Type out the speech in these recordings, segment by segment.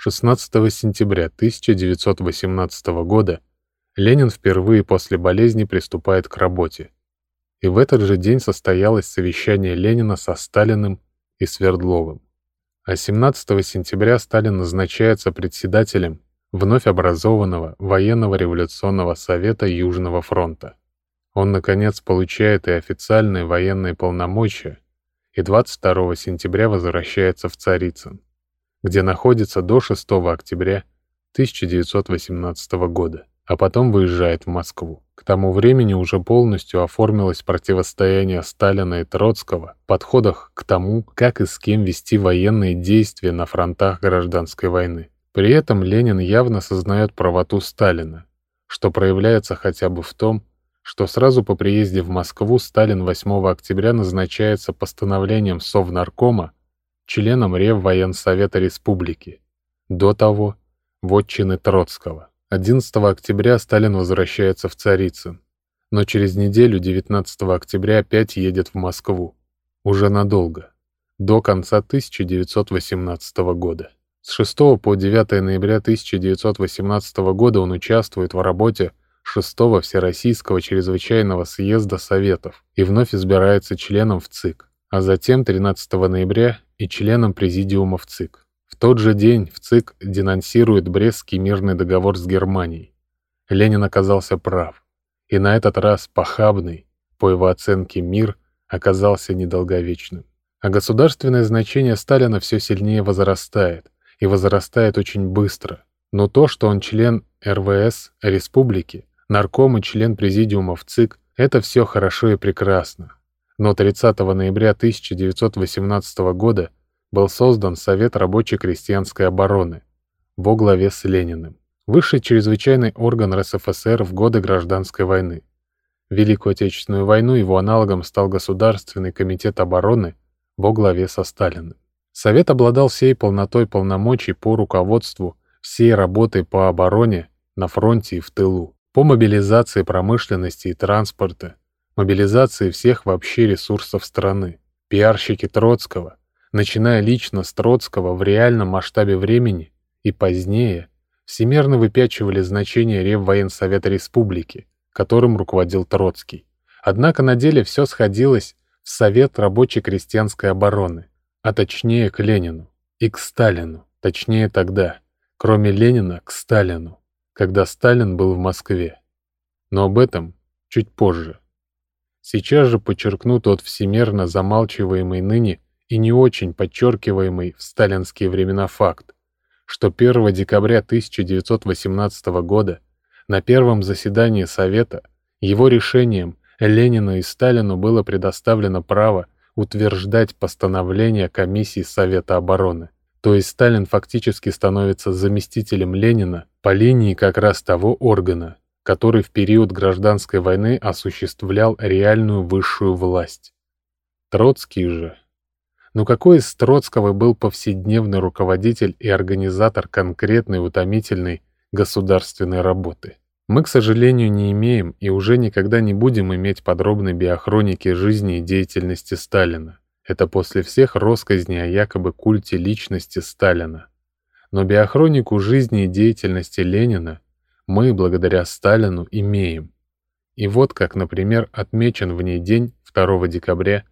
16 сентября 1918 года Ленин впервые после болезни приступает к работе. И в этот же день состоялось совещание Ленина со Сталиным и Свердловым. А 17 сентября Сталин назначается председателем вновь образованного Военного революционного совета Южного фронта. Он, наконец, получает и официальные военные полномочия, и 22 сентября возвращается в Царицын, где находится до 6 октября 1918 года, а потом выезжает в Москву. К тому времени уже полностью оформилось противостояние Сталина и Троцкого в подходах к тому, как и с кем вести военные действия на фронтах гражданской войны. При этом Ленин явно сознает правоту Сталина, что проявляется хотя бы в том, что сразу по приезде в Москву Сталин 8 октября назначается постановлением Совнаркома членом Реввоенсовета Республики, до того вотчины Троцкого. 11 октября Сталин возвращается в Царицын, но через неделю, 19 октября, опять едет в Москву, уже надолго, до конца 1918 года. С 6 по 9 ноября 1918 года он участвует в работе 6-го Всероссийского чрезвычайного съезда Советов и вновь избирается членом в ЦИК, а затем 13 ноября и членом Президиума в ЦИК. В тот же день в ЦИК денонсирует Брестский мирный договор с Германией. Ленин оказался прав, и на этот раз похабный, по его оценке, мир оказался недолговечным. А государственное значение Сталина все сильнее возрастает, и возрастает очень быстро. Но то, что он член РВС Республики, нарком и член Президиума в ЦИК, это все хорошо и прекрасно. Но 30 ноября 1918 года был создан Совет рабочей крестьянской обороны во главе с Лениным, высший чрезвычайный орган РСФСР в годы Гражданской войны. В Великую Отечественную войну его аналогом стал Государственный комитет обороны во главе со Сталиным. Совет обладал всей полнотой полномочий по руководству всей работой по обороне на фронте и в тылу, по мобилизации промышленности и транспорта, мобилизации всех вообще ресурсов страны. Пиарщики Троцкого, начиная лично с Троцкого в реальном масштабе времени и позднее, всемерно выпячивали значение Реввоенсовета Республики, которым руководил Троцкий. Однако на деле все сходилось в Совет рабочей крестьянской обороны, а точнее к Ленину и к Сталину, точнее тогда, кроме Ленина, к Сталину, когда Сталин был в Москве. Но об этом чуть позже. Сейчас же подчеркну тот всемерно замалчиваемый ныне и не очень подчеркиваемый в сталинские времена факт, что 1 декабря 1918 года на первом заседании Совета его решением Ленину и Сталину было предоставлено право утверждать постановление комиссии Совета обороны. То есть Сталин фактически становится заместителем Ленина по линии как раз того органа, который в период Гражданской войны осуществлял реальную высшую власть. Троцкий же. Но какой из Троцкого был повседневный руководитель и организатор конкретной утомительной государственной работы? Мы, к сожалению, не имеем и уже никогда не будем иметь подробной биохроники жизни и деятельности Сталина. Это после всех россказней о якобы культе личности Сталина. Но биохронику жизни и деятельности Ленина мы, благодаря Сталину, имеем. И вот как, например, отмечен в ней день 2 декабря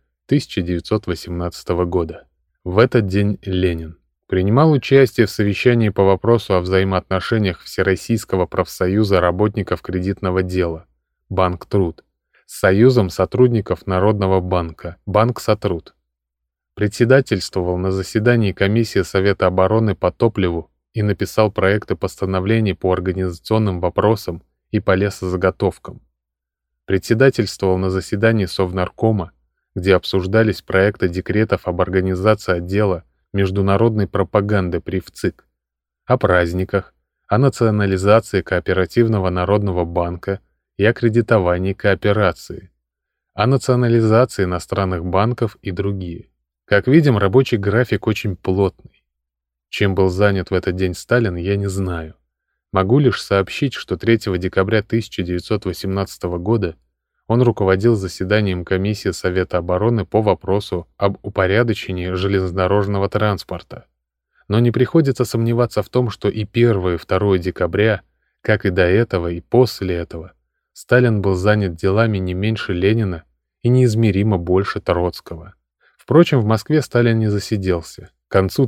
1918 года. В этот день Ленин принимал участие в совещании по вопросу о взаимоотношениях Всероссийского профсоюза работников кредитного дела «Банк Труд» с Союзом сотрудников Народного банка «Банк Сотруд». Председательствовал на заседании комиссии Совета обороны по топливу и написал проекты постановлений по организационным вопросам и по лесозаготовкам. Председательствовал на заседании Совнаркома, где обсуждались проекты декретов об организации отдела международной пропаганды при ВЦИК, о праздниках, о национализации Кооперативного народного банка и о кредитовании кооперации, о национализации иностранных банков и другие. Как видим, рабочий график очень плотный. Чем был занят в этот день Сталин, я не знаю. Могу лишь сообщить, что 3 декабря 1918 года он руководил заседанием комиссии Совета обороны по вопросу об упорядочении железнодорожного транспорта. Но не приходится сомневаться в том, что и 1 и 2 декабря, как и до этого, и после этого, Сталин был занят делами не меньше Ленина и неизмеримо больше Троцкого. Впрочем, в Москве Сталин не засиделся. К концу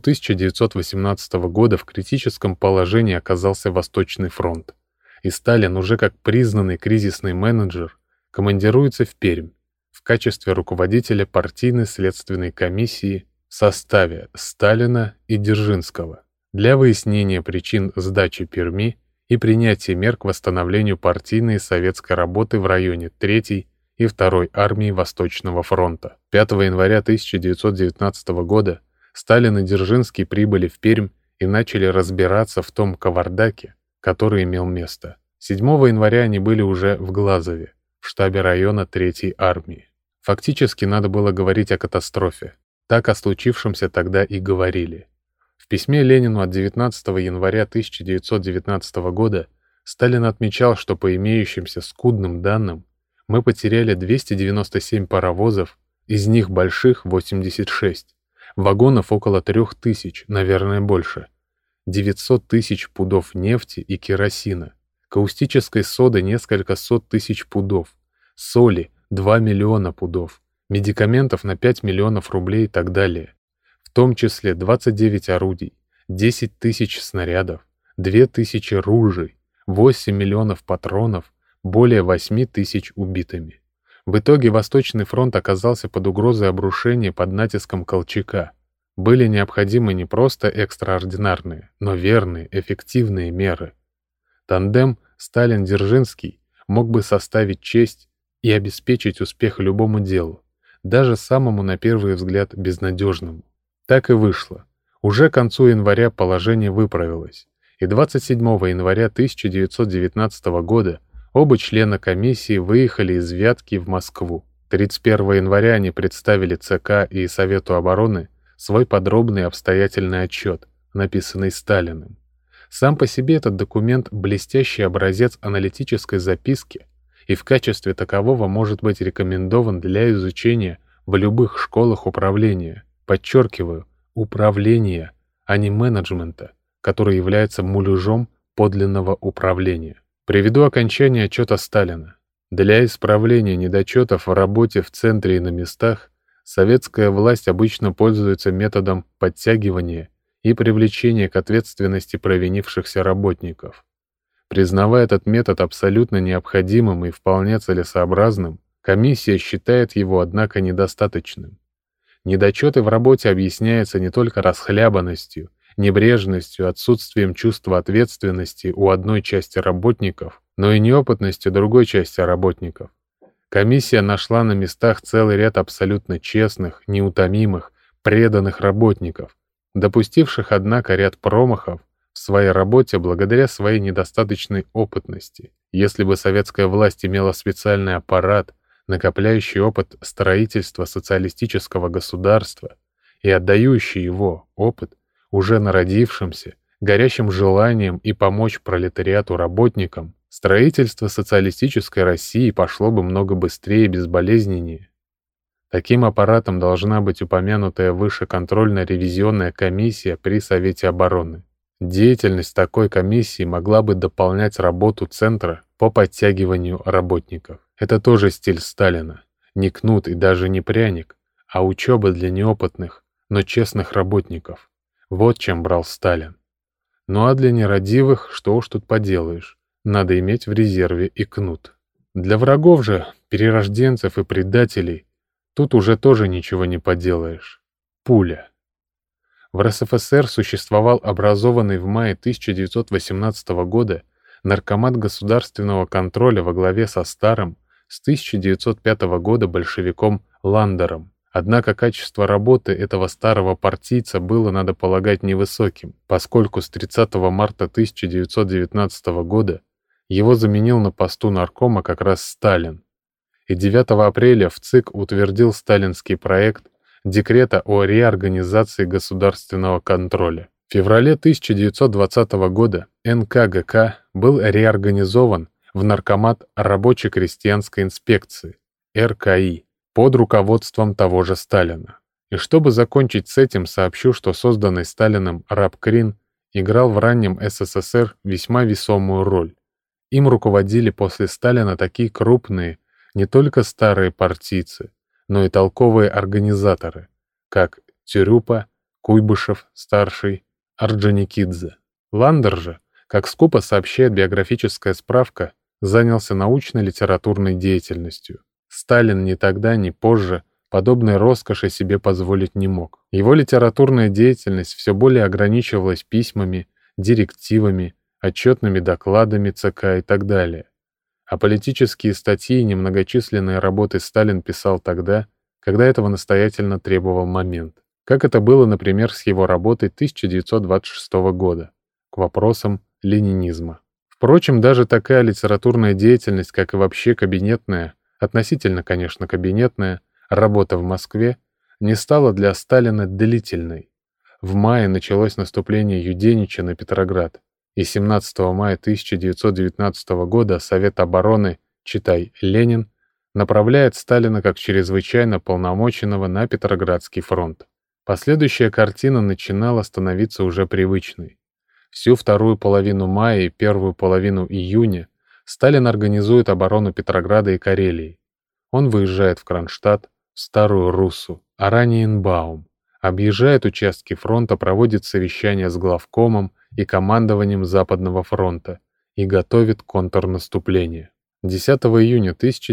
1918 года в критическом положении оказался Восточный фронт, и Сталин, уже как признанный кризисный менеджер, командируется в Пермь в качестве руководителя партийной следственной комиссии в составе Сталина и Дзержинского для выяснения причин сдачи Перми и принятия мер к восстановлению партийной и советской работы в районе 3-й и 2-й армии Восточного фронта. 5 января 1919 года Сталин и Дзержинский прибыли в Пермь и начали разбираться в том кавардаке, который имел место. 7 января они были уже в Глазове, в штабе района 3-й армии. Фактически надо было говорить о катастрофе. Так о случившемся тогда и говорили. В письме Ленину от 19 января 1919 года Сталин отмечал, что по имеющимся скудным данным мы потеряли 297 паровозов, из них больших 86, вагонов около 3000, наверное, больше, 900 тысяч пудов нефти и керосина, каустической соды несколько сот тысяч пудов, соли 2 миллиона пудов, медикаментов на 5 миллионов рублей и так далее, в том числе 29 орудий, 10 тысяч снарядов, 2000 ружей, 8 миллионов патронов, более 8 тысяч убитыми. В итоге Восточный фронт оказался под угрозой обрушения под натиском Колчака. Были необходимы не просто экстраординарные, но верные, эффективные меры. Тандем Сталин-Дзержинский мог бы составить честь и обеспечить успех любому делу, даже самому на первый взгляд безнадежному. Так и вышло. Уже к концу января положение выправилось, и 27 января 1919 года оба члена комиссии выехали из Вятки в Москву. 31 января они представили ЦК и Совету обороны свой подробный и обстоятельный отчет, написанный Сталиным. Сам по себе этот документ — блестящий образец аналитической записки и в качестве такового может быть рекомендован для изучения в любых школах управления. Подчеркиваю, управления, а не менеджмента, который является муляжом подлинного управления. Приведу окончание отчета Сталина. Для исправления недочетов в работе в центре и на местах советская власть обычно пользуется методом подтягивания и привлечения к ответственности провинившихся работников. Признавая этот метод абсолютно необходимым и вполне целесообразным, комиссия считает его, однако, недостаточным. Недочеты в работе объясняются не только расхлябанностью, небрежностью, отсутствием чувства ответственности у одной части работников, но и неопытностью другой части работников. Комиссия нашла на местах целый ряд абсолютно честных, неутомимых, преданных работников, допустивших, однако, ряд промахов в своей работе благодаря своей недостаточной опытности. Если бы советская власть имела специальный аппарат, накопляющий опыт строительства социалистического государства и отдающий его опыт уже народившимся, горящим желанием и помочь пролетариату-работникам, строительство социалистической России пошло бы много быстрее и безболезненнее. Таким аппаратом должна быть упомянутая выше контрольно-ревизионная комиссия при Совете обороны. Деятельность такой комиссии могла бы дополнять работу Центра по подтягиванию работников. Это тоже стиль Сталина. Не кнут и даже не пряник, а учеба для неопытных, но честных работников. Вот чем брал Сталин. Ну а для нерадивых, что уж тут поделаешь, надо иметь в резерве и кнут. Для врагов же, перерожденцев и предателей, тут уже тоже ничего не поделаешь. Пуля. В РСФСР существовал образованный в мае 1918 года Наркомат государственного контроля во главе со старым с 1905 года большевиком Ландером. Однако качество работы этого старого партийца было, надо полагать, невысоким, поскольку с 30 марта 1919 года его заменил на посту наркома как раз Сталин. И 9 апреля в ЦИК утвердил сталинский проект декрета о реорганизации государственного контроля. В феврале 1920 года НКГК был реорганизован в Наркомат рабоче-крестьянской инспекции, РКИ, под руководством того же Сталина. И чтобы закончить с этим, сообщу, что созданный Сталиным РАБ-КРИН играл в раннем СССР весьма весомую роль. Им руководили после Сталина такие крупные, не только старые партийцы, но и толковые организаторы, как Тюрюпа, Куйбышев, старший, Орджоникидзе. Ландер же, как скупо сообщает биографическая справка, занялся научно-литературной деятельностью. Сталин ни тогда, ни позже подобной роскоши себе позволить не мог. Его литературная деятельность все более ограничивалась письмами, директивами, отчетными докладами ЦК и так далее. А политические статьи и немногочисленные работы Сталин писал тогда, когда этого настоятельно требовал момент. Как это было, например, с его работой 1926 года к вопросам ленинизма. Впрочем, даже такая литературная деятельность, как и вообще кабинетная, относительно, конечно, кабинетная, работа в Москве, не стала для Сталина длительной. В мае началось наступление Юденича на Петроград, и 17 мая 1919 года Совет обороны, читай Ленин, направляет Сталина как чрезвычайно полномоченного на Петроградский фронт. Последующая картина начинала становиться уже привычной. Всю вторую половину мая и первую половину июня Сталин организует оборону Петрограда и Карелии. Он выезжает в Кронштадт, в Старую Руссу, Ораниенбаум, объезжает участки фронта, проводит совещания с главкомом и командованием Западного фронта и готовит контрнаступление. 10 июня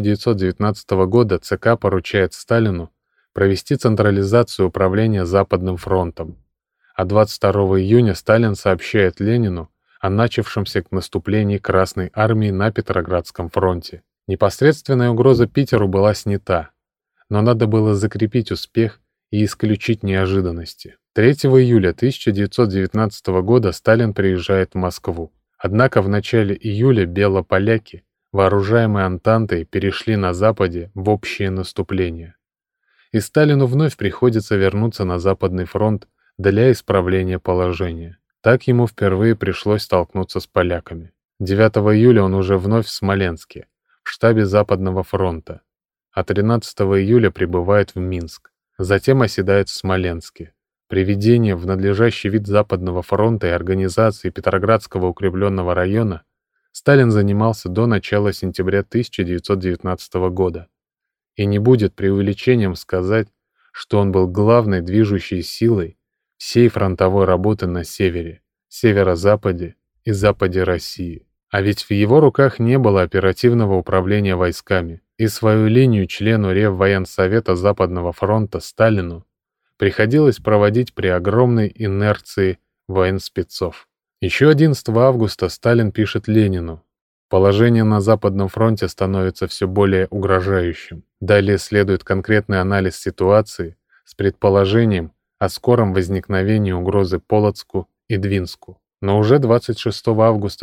1919 года ЦК поручает Сталину провести централизацию управления Западным фронтом, а 22 июня Сталин сообщает Ленину о начавшемся наступлении Красной армии на Петроградском фронте. Непосредственная угроза Питеру была снята, но надо было закрепить успех и исключить неожиданности. 3 июля 1919 года Сталин приезжает в Москву. Однако в начале июля белополяки, вооружаемые Антантой, перешли на Западе в общее наступление. И Сталину вновь приходится вернуться на Западный фронт для исправления положения. Так ему впервые пришлось столкнуться с поляками. 9 июля он уже вновь в Смоленске, в штабе Западного фронта, а 13 июля прибывает в Минск, затем оседает в Смоленске. Приведение в надлежащий вид Западного фронта и организации Петроградского укрепленного района Сталин занимался до начала сентября 1919 года. И не будет преувеличением сказать, что он был главной движущей силой всей фронтовой работы на севере, северо-западе и западе России. А ведь в его руках не было оперативного управления войсками, и свою линию члену Реввоенсовета Западного фронта Сталину приходилось проводить при огромной инерции военспецов. Еще 11 августа Сталин пишет Ленину: «Положение на Западном фронте становится все более угрожающим. Далее следует конкретный анализ ситуации с предположением о скором возникновении угрозы Полоцку и Двинску». Но уже 26 августа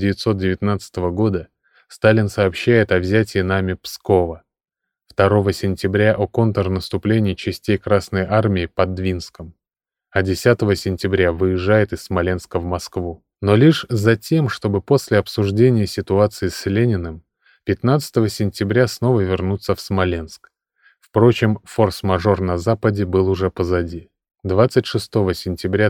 1919 года Сталин сообщает о взятии нами Пскова, 2 сентября о контрнаступлении частей Красной армии под Двинском, а 10 сентября выезжает из Смоленска в Москву. Но лишь за тем, чтобы после обсуждения ситуации с Лениным 15 сентября снова вернуться в Смоленск. Впрочем, форс-мажор на Западе был уже позади. 26 сентября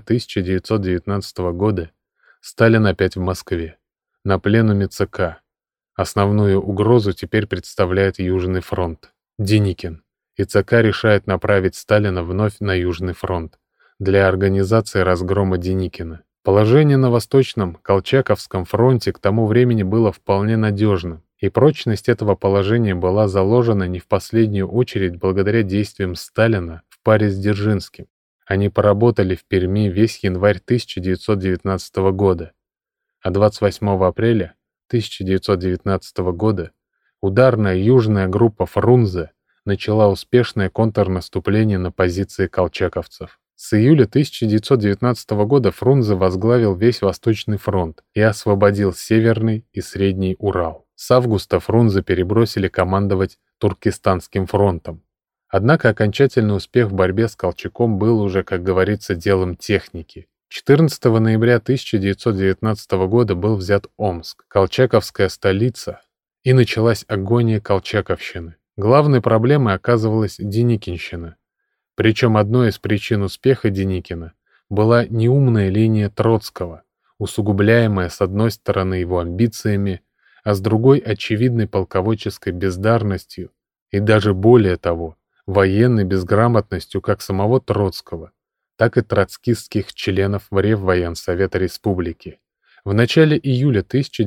1919 года Сталин опять в Москве, на пленуме ЦК. Основную угрозу теперь представляет Южный фронт, Деникин, и ЦК решает направить Сталина вновь на Южный фронт для организации разгрома Деникина. Положение на Восточном Колчаковском фронте к тому времени было вполне надежным, и прочность этого положения была заложена не в последнюю очередь благодаря действиям Сталина в паре с Дзержинским. Они поработали в Перми весь январь 1919 года, а 28 апреля 1919 года ударная южная группа Фрунзе начала успешное контрнаступление на позиции колчаковцев. С июля 1919 года Фрунзе возглавил весь Восточный фронт и освободил Северный и Средний Урал. С августа Фрунзе перебросили командовать Туркестанским фронтом. Однако окончательный успех в борьбе с Колчаком был уже, как говорится, делом техники. 14 ноября 1919 года был взят Омск, колчаковская столица, и началась агония колчаковщины. Главной проблемой оказывалась Деникинщина. Причем одной из причин успеха Деникина была неумная линия Троцкого, усугубляемая с одной стороны его амбициями, а с другой очевидной полководческой бездарностью и даже более того, военной безграмотностью как самого Троцкого, так и троцкистских членов Реввоенсовета Республики. В начале июля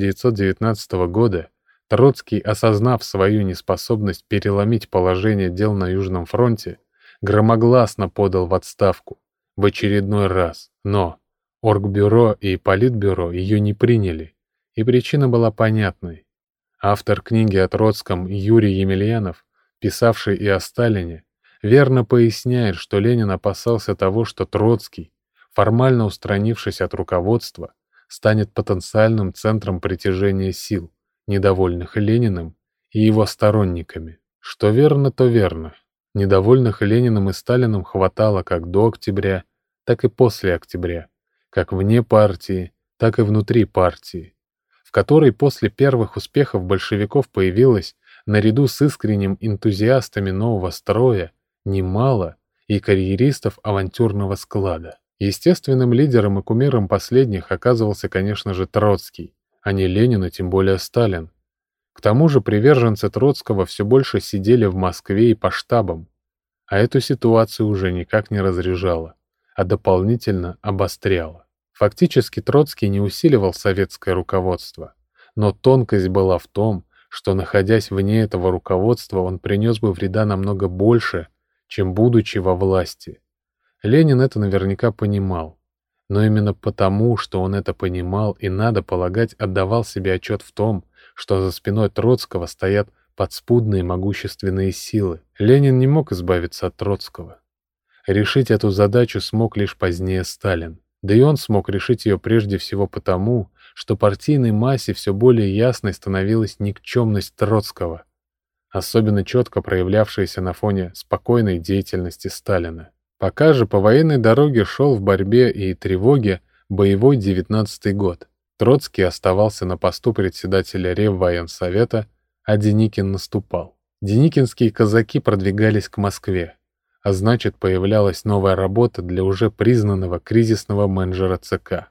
1919 года Троцкий, осознав свою неспособность переломить положение дел на Южном фронте, громогласно подал в отставку в очередной раз, но Оргбюро и Политбюро ее не приняли, и причина была понятной. Автор книги о Троцком Юрий Емельянов, писавший и о Сталине, верно поясняет, что Ленин опасался того, что Троцкий, формально устранившись от руководства, станет потенциальным центром притяжения сил, недовольных Лениным и его сторонниками. Что верно, то верно. Недовольных Лениным и Сталиным хватало как до октября, так и после октября, как вне партии, так и внутри партии, в которой после первых успехов большевиков появилось, наряду с искренним энтузиастами нового строя, немало и карьеристов авантюрного склада. Естественным лидером и кумиром последних оказывался, конечно же, Троцкий, а не Ленин и тем более Сталин. К тому же приверженцы Троцкого все больше сидели в Москве и по штабам, а эту ситуацию уже никак не разряжала, а дополнительно обостряла. Фактически Троцкий не усиливал советское руководство, но тонкость была в том, что, находясь вне этого руководства, он принес бы вреда намного больше, чем будучи во власти. Ленин это наверняка понимал, но именно потому, что он это понимал и, надо полагать, отдавал себе отчет в том, что за спиной Троцкого стоят подспудные могущественные силы. Ленин не мог избавиться от Троцкого. Решить эту задачу смог лишь позднее Сталин. Да и он смог решить ее прежде всего потому, что партийной массе все более ясной становилась никчемность Троцкого, особенно четко проявлявшаяся на фоне спокойной деятельности Сталина. Пока же по военной дороге шел в борьбе и тревоге боевой 19-й год. Троцкий оставался на посту председателя Реввоенсовета, а Деникин наступал. Деникинские казаки продвигались к Москве, а значит, появлялась новая работа для уже признанного кризисного менеджера ЦК.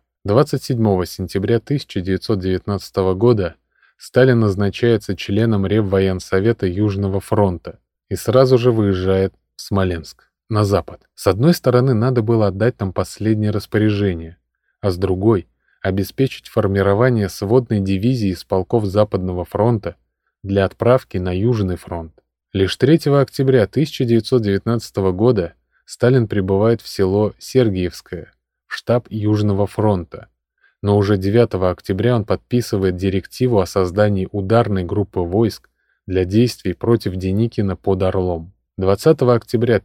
27 сентября 1919 года Сталин назначается членом Реввоенсовета Южного фронта и сразу же выезжает в Смоленск, на запад. С одной стороны, надо было отдать там последнее распоряжение, а с другой — обеспечить формирование сводной дивизии из полков Западного фронта для отправки на Южный фронт. Лишь 3 октября 1919 года Сталин прибывает в село Сергиевское, в штаб Южного фронта, но уже 9 октября он подписывает директиву о создании ударной группы войск для действий против Деникина под Орлом. 20 октября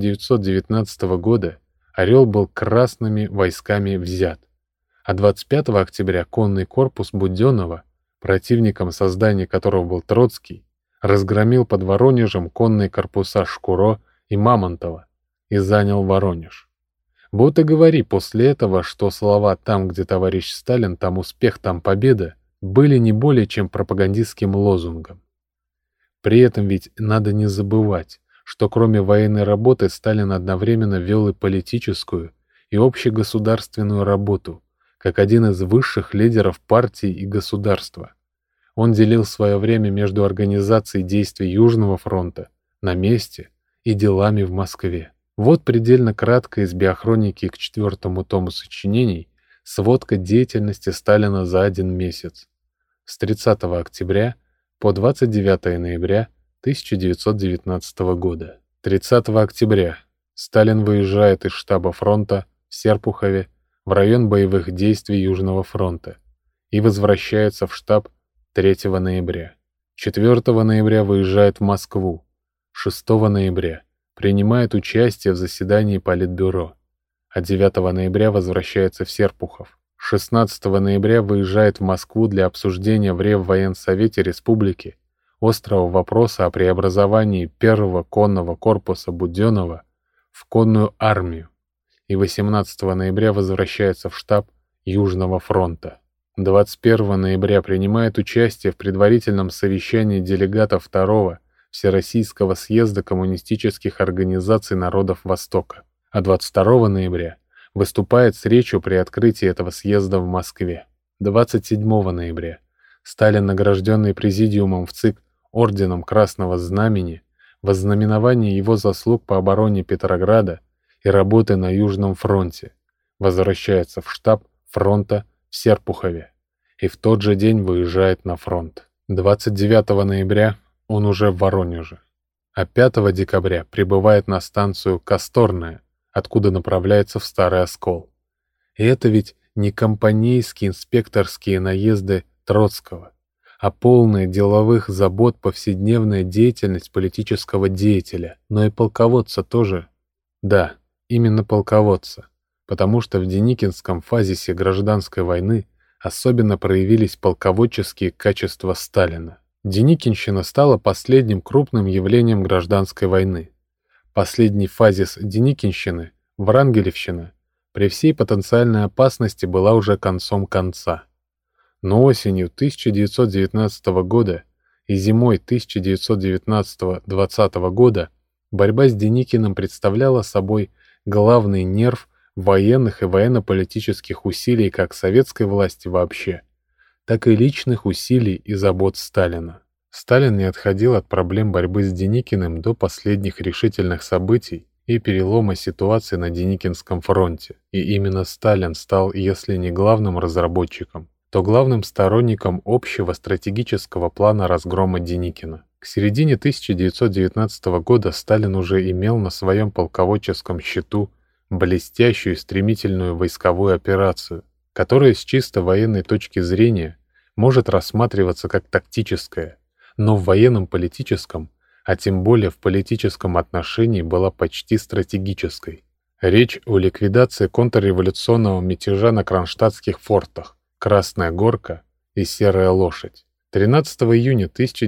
1919 года Орел был красными войсками взят, а 25 октября конный корпус Буденного, противником создания которого был Троцкий, разгромил под Воронежем конные корпуса Шкуро и Мамонтова и занял Воронеж. Вот и говори после этого, что слова «там, где товарищ Сталин, там успех, там победа» были не более чем пропагандистским лозунгом. При этом ведь надо не забывать, что кроме военной работы Сталин одновременно вел и политическую, и общегосударственную работу, как один из высших лидеров партии и государства. Он делил свое время между организацией действий Южного фронта на месте и делами в Москве. Вот предельно кратко из биохроники к 4-му тому сочинений сводка деятельности Сталина за один месяц, с 30 октября по 29 ноября 1919 года. 30 октября Сталин выезжает из штаба фронта в Серпухове в район боевых действий Южного фронта и возвращается в штаб 3 ноября. 4 ноября выезжает в Москву. 6 ноября принимает участие в заседании Политбюро, а 9 ноября возвращается в Серпухов. 16 ноября выезжает в Москву для обсуждения в Реввоенсовете Республики острого вопроса о преобразовании 1-го конного корпуса Буденного в конную армию и 18 ноября возвращается в штаб Южного фронта. 21 ноября принимает участие в предварительном совещании делегатов 2-го Всероссийского съезда коммунистических организаций народов Востока, а 22 ноября выступает с речью при открытии этого съезда в Москве. 27 ноября Сталин, награжденный Президиумом в ЦИК орденом Красного Знамени, в ознаменование его заслуг по обороне Петрограда и работы на Южном фронте, возвращается в штаб фронта в Серпухове и в тот же день выезжает на фронт. 29 ноября он уже в Воронеже, а 5 декабря прибывает на станцию Косторная, откуда направляется в Старый Оскол. И это ведь не компанейские инспекторские наезды Троцкого, а полная деловых забот повседневная деятельность политического деятеля, но и полководца тоже. Да, именно полководца, потому что в деникинском фазисе гражданской войны особенно проявились полководческие качества Сталина. Деникинщина стала последним крупным явлением гражданской войны. Последний фазис деникинщины, Врангелевщина, при всей потенциальной опасности была уже концом конца. Но осенью 1919 года и зимой 1919-20 года борьба с Деникиным представляла собой главный нерв военных и военно-политических усилий как советской власти вообще, так и личных усилий и забот Сталина. Сталин не отходил от проблем борьбы с Деникиным до последних решительных событий и перелома ситуации на Деникинском фронте, и именно Сталин стал, если не главным разработчиком, то главным сторонником общего стратегического плана разгрома Деникина. К середине 1919 года Сталин уже имел на своем полководческом счету блестящую и стремительную войсковую операцию, которая с чисто военной точки зрения может рассматриваться как тактическая, но в военном политическом, а тем более в политическом отношении была почти стратегической. Речь о ликвидации контрреволюционного мятежа на кронштадтских фортах Красная Горка и Серая Лошадь. 13 июня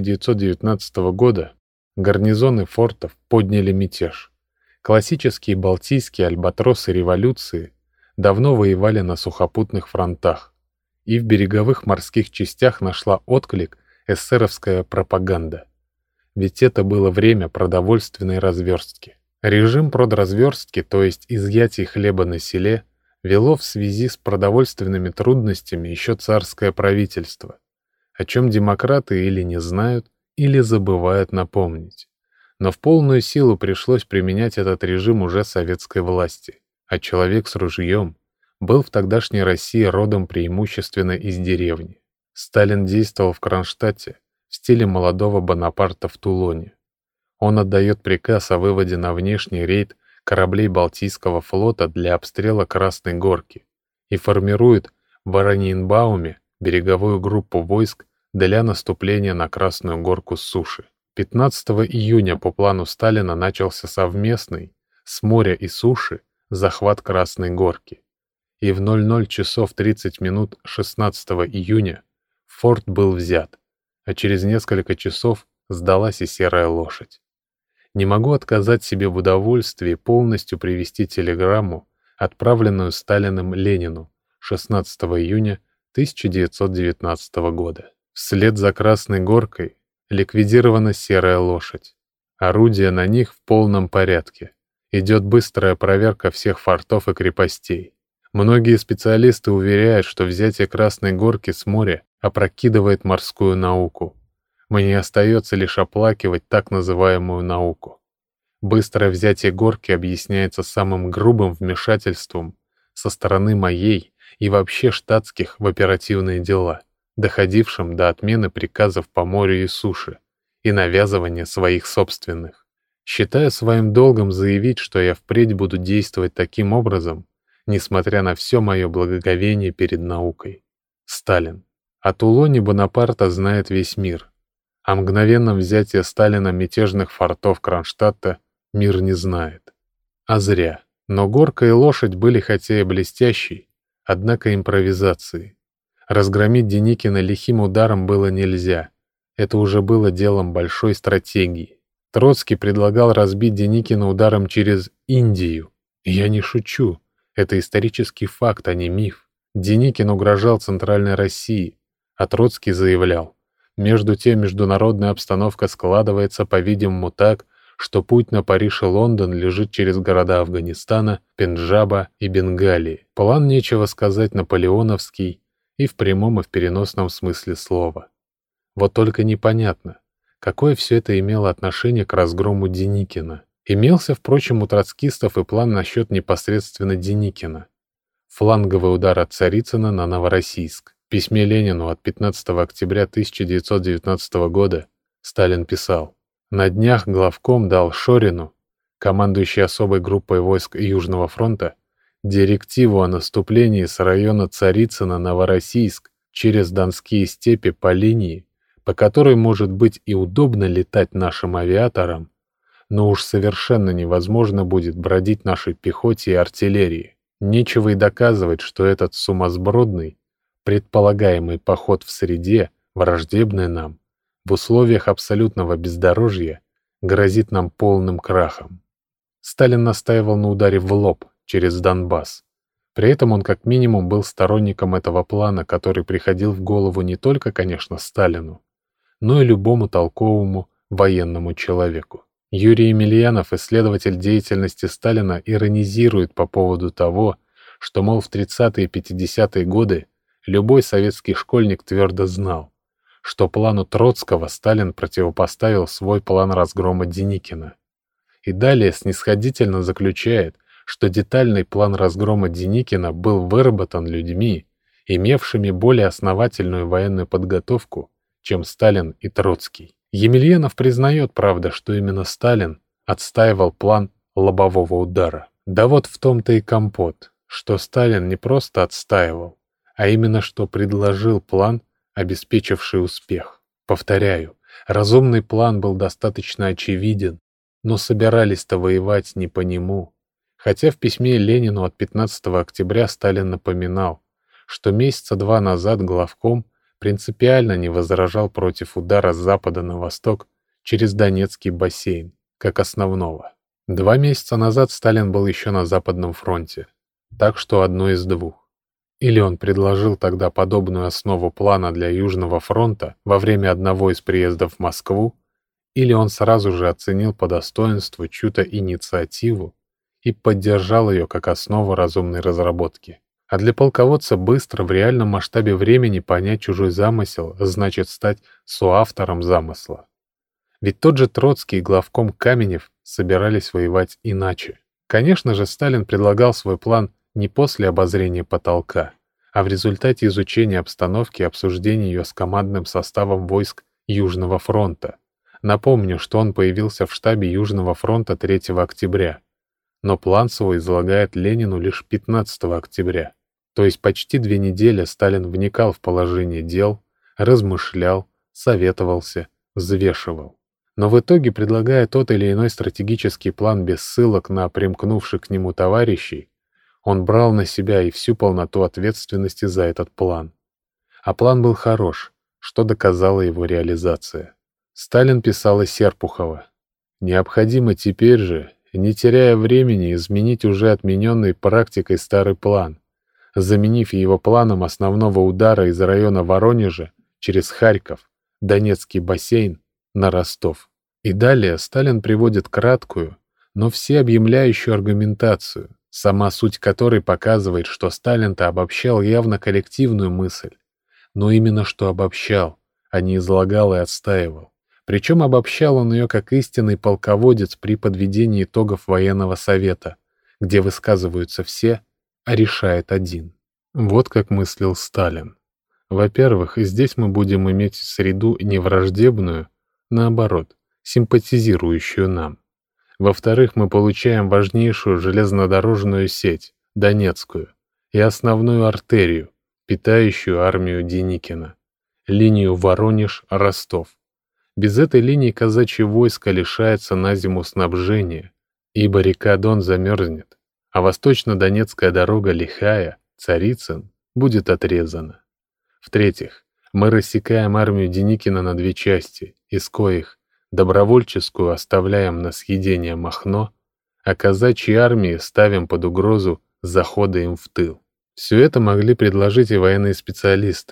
1919 года гарнизоны фортов подняли мятеж. Классические балтийские альбатросы революции давно воевали на сухопутных фронтах, и в береговых морских частях нашла отклик эсеровская пропаганда. Ведь это было время продовольственной разверстки. Режим продразверстки, то есть изъятие хлеба на селе, вело в связи с продовольственными трудностями еще царское правительство, о чем демократы или не знают, или забывают напомнить. Но в полную силу пришлось применять этот режим уже советской власти, а человек с ружьем был в тогдашней России родом преимущественно из деревни. Сталин действовал в Кронштадте в стиле молодого Бонапарта в Тулоне. Он отдает приказ о выводе на внешний рейд кораблей Балтийского флота для обстрела Красной Горки и формирует в Ораниенбауме береговую группу войск для наступления на Красную Горку с суши. 15 июня по плану Сталина начался совместный с моря и суши захват Красной Горки, и в 00 часов 30 минут 16 июня форт был взят, а через несколько часов сдалась и Серая Лошадь. Не могу отказать себе в удовольствии полностью привести телеграмму, отправленную Сталиным Ленину 16 июня 1919 года. Вслед за Красной Горкой ликвидирована Серая Лошадь. Орудия на них в полном порядке. Идет быстрая проверка всех фортов и крепостей. Многие специалисты уверяют, что взятие Красной Горки с моря опрокидывает морскую науку. Мне остается лишь оплакивать так называемую науку. Быстрое взятие Горки объясняется самым грубым вмешательством со стороны моей и вообще штатских в оперативные дела, доходившим до отмены приказов по морю и суше и навязывания своих собственных. Считаю своим долгом заявить, что я впредь буду действовать таким образом, несмотря на все мое благоговение перед наукой. Сталин. О Тулоне Бонапарта знает весь мир. О мгновенном взятии Сталином мятежных фортов Кронштадта мир не знает. А зря. Но Горка и Лошадь были хотя и блестящей, однако импровизацией. Разгромить Деникина лихим ударом было нельзя. Это уже было делом большой стратегии. Троцкий предлагал разбить Деникина ударом через Индию. И я не шучу. Это исторический факт, а не миф. Деникин угрожал Центральной России, а Троцкий заявлял: Между тем, международная обстановка складывается, по-видимому, так, что путь на Париж и Лондон лежит через города Афганистана, Пенджаба и Бенгалии. План, нечего сказать, наполеоновский и в прямом и в переносном смысле слова. Вот только непонятно, какое все это имело отношение к разгрому Деникина. Имелся, впрочем, у троцкистов и план насчет непосредственно Деникина. Фланговый удар от Царицына на Новороссийск. В письме Ленину от 15 октября 1919 года Сталин писал: «На днях главком дал Шорину, командующий особой группой войск Южного фронта, директиву о наступлении с района Царицына на Новороссийск через Донские степи по линии, по которой может быть и удобно летать нашим авиаторам, но уж совершенно невозможно будет бродить нашей пехоте и артиллерии. Нечего и доказывать, что этот сумасбродный, предполагаемый поход в среде, враждебный нам, в условиях абсолютного бездорожья, грозит нам полным крахом». Сталин настаивал на ударе в лоб через Донбасс. При этом он как минимум был сторонником этого плана, который приходил в голову не только, конечно, Сталину, но и любому толковому военному человеку. Юрий Емельянов, исследователь деятельности Сталина, иронизирует по поводу того, что, мол, в 30-е и 50-е годы любой советский школьник твердо знал, что плану Троцкого Сталин противопоставил свой план разгрома Деникина. И далее снисходительно заключает, что детальный план разгрома Деникина был выработан людьми, имевшими более основательную военную подготовку, чем Сталин и Троцкий. Емельянов признает, правда, что именно Сталин отстаивал план лобового удара. Да вот в том-то и компот, что Сталин не просто отстаивал, а именно что предложил план, обеспечивший успех. Повторяю, разумный план был достаточно очевиден, но собирались-то воевать не по нему. Хотя в письме Ленину от 15 октября Сталин напоминал, что месяца 2 назад главком принципиально не возражал против удара с запада на восток через Донецкий бассейн, как основного. 2 месяца назад Сталин был еще на Западном фронте, так что одно из двух. Или он предложил тогда подобную основу плана для Южного фронта во время одного из приездов в Москву, или он сразу же оценил по достоинству чью-то инициативу и поддержал ее как основу разумной разработки. А для полководца быстро в реальном масштабе времени понять чужой замысел значит стать соавтором замысла. Ведь тот же Троцкий и главком Каменев собирались воевать иначе. Конечно же, Сталин предлагал свой план не после обозрения потолка, а в результате изучения обстановки и обсуждения ее с командным составом войск Южного фронта. Напомню, что он появился в штабе Южного фронта 3 октября, но план свой излагает Ленину лишь 15 октября. То есть почти 2 недели Сталин вникал в положение дел, размышлял, советовался, взвешивал. Но в итоге, предлагая тот или иной стратегический план без ссылок на примкнувших к нему товарищей, он брал на себя и всю полноту ответственности за этот план. А план был хорош, что доказала его реализация. Сталин писал из Серпухова: «Необходимо теперь же, не теряя времени, изменить уже отмененный практикой старый план, заменив его планом основного удара из района Воронежа через Харьков, Донецкий бассейн на Ростов». И далее Сталин приводит краткую, но всеобъемляющую аргументацию, сама суть которой показывает, что Сталин-то обобщал явно коллективную мысль, но именно что обобщал, а не излагал и отстаивал. Причем обобщал он ее как истинный полководец при подведении итогов военного совета, где высказываются все, а решает один. Вот как мыслил Сталин. Во-первых, здесь мы будем иметь среду не враждебную, наоборот, симпатизирующую нам. Во-вторых, мы получаем важнейшую железнодорожную сеть, Донецкую, и основную артерию, питающую армию Деникина, линию Воронеж-Ростов. Без этой линии казачье войско лишается на зиму снабжения, ибо река Дон замерзнет, а восточно-донецкая дорога Лихая, Царицын, будет отрезана. В-третьих, мы рассекаем армию Деникина на 2 части, из коих добровольческую оставляем на съедение Махно, а казачьи армии ставим под угрозу захода им в тыл. Все это могли предложить и военные специалисты,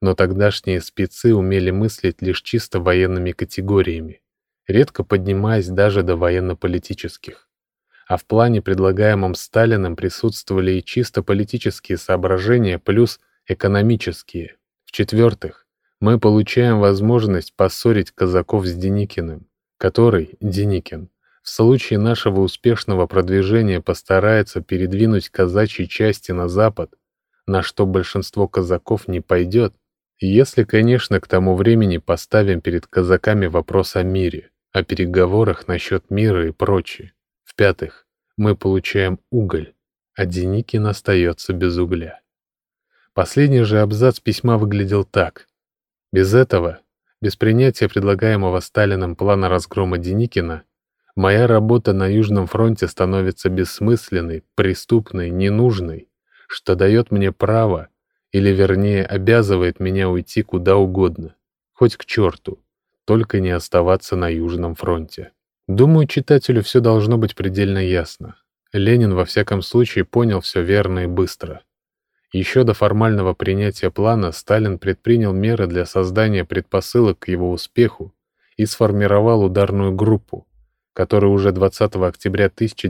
Но тогдашние спецы умели мыслить лишь чисто военными категориями, редко поднимаясь даже до военно-политических. А в плане, предлагаемом Сталиным, присутствовали и чисто политические соображения плюс экономические. В-четвертых, мы получаем возможность поссорить казаков с Деникиным, который, Деникин, в случае нашего успешного продвижения постарается передвинуть казачьи части на запад, на что большинство казаков не пойдет, если, конечно, к тому времени поставим перед казаками вопрос о мире, о переговорах насчет мира и прочее. В-пятых, мы получаем уголь, а Деникин остается без угля. Последний же абзац письма выглядел так. Без этого, без принятия предлагаемого Сталиным плана разгрома Деникина, моя работа на Южном фронте становится бессмысленной, преступной, ненужной, что дает мне право, или вернее обязывает меня уйти куда угодно, хоть к черту, только не оставаться на Южном фронте. Думаю, читателю все должно быть предельно ясно. Ленин во всяком случае понял все верно и быстро. Еще до формального принятия плана Сталин предпринял меры для создания предпосылок к его успеху и сформировал ударную группу, которая уже 20 октября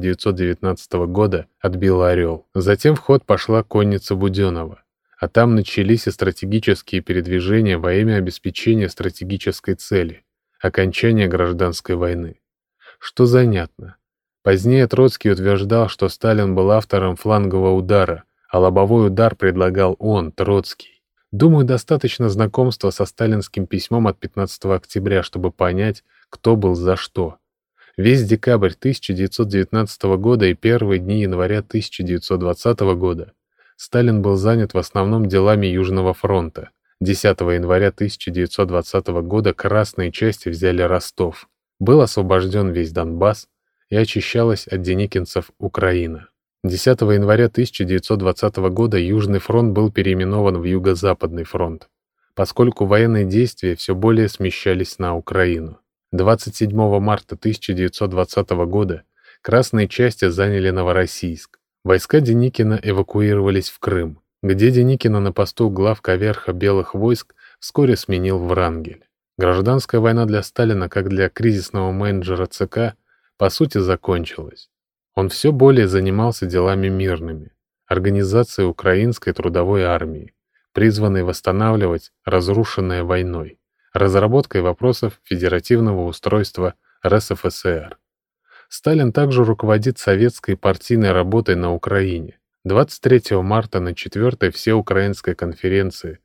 1919 года отбила «Орел». Затем в ход пошла конница Буденова, а там начались и стратегические передвижения во имя обеспечения стратегической цели – окончания гражданской войны. Что занятно. Позднее Троцкий утверждал, что Сталин был автором флангового удара, а лобовой удар предлагал он, Троцкий. Думаю, достаточно знакомства со сталинским письмом от 15 октября, чтобы понять, кто был за что. Весь декабрь 1919 года и первые дни января 1920 года Сталин был занят в основном делами Южного фронта. 10 января 1920 года красные части взяли Ростов. Был освобожден весь Донбасс и очищалась от деникинцев Украина. 10 января 1920 года Южный фронт был переименован в Юго-Западный фронт, поскольку военные действия все более смещались на Украину. 27 марта 1920 года красные части заняли Новороссийск. Войска Деникина эвакуировались в Крым, где Деникина на посту главка верха белых войск вскоре сменил Врангель. Гражданская война для Сталина, как для кризисного менеджера ЦК, по сути закончилась. Он все более занимался делами мирными, организацией украинской трудовой армии, призванной восстанавливать разрушенное войной, разработкой вопросов федеративного устройства РСФСР. Сталин также руководит советской партийной работой на Украине. 23 марта на 4-й Всеукраинской конференции